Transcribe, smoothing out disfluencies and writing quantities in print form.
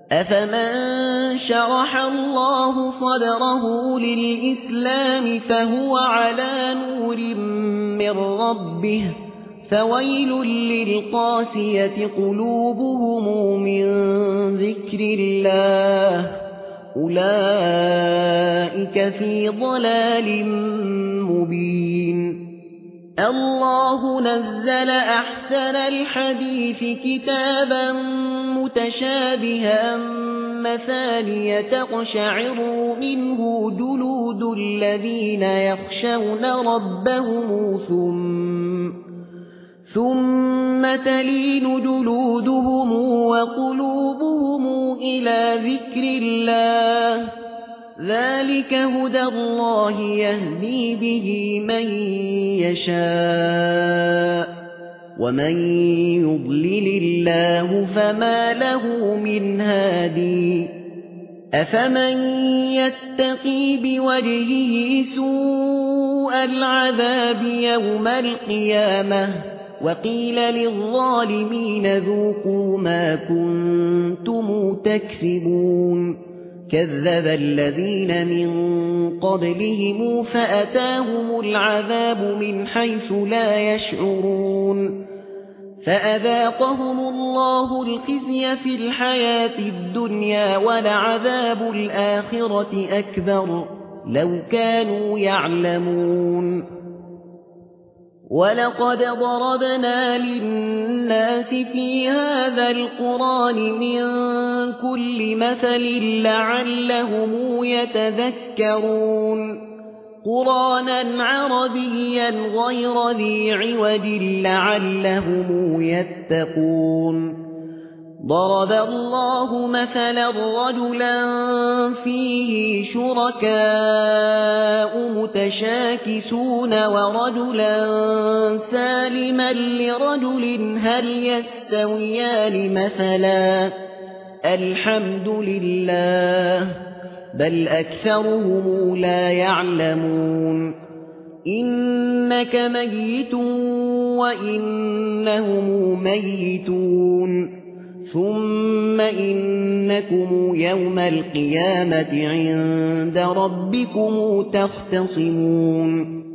أفمن شرح الله صدره للإسلام فهو على نور من ربه فويل للقاسية قلوبهم من ذكر الله أولئك في ضلال مبين. الله نزل أحسن الحديث كتابا متشابها مثانية تقشعر منه جلود الذين يخشون ربهم ثم تلين جلودهم وقلوبهم إلى ذكر الله ذلك هدى الله يهدي به من يشاء ومن يضلل الله فما له من هادي. أفمن يتقي بوجهه سوء العذاب يوم القيامة وقيل للظالمين ذوقوا ما كنتم تكسبون. كذب الذين من قبلهم فأتاهم العذاب من حيث لا يشعرون فأذاقهم الله الخزي في الحياة الدنيا ولعذاب الآخرة أكبر لو كانوا يعلمون. ولقد ضربنا للناس في هذا القرآن من كل مثل لعلهم يتذكرون قرآنا عربيا غير ذي عوج لعلهم يتقون. ضرب الله مثلا رجلا فيه شركاء متشاكسون ورجلا سالما لرجل هل يستويان مثلا الحمد لله بل أكثرهم لا يعلمون. إنك ميت وإنهم ميتون ثم إنكم يوم القيامة عند ربكم تختصمون.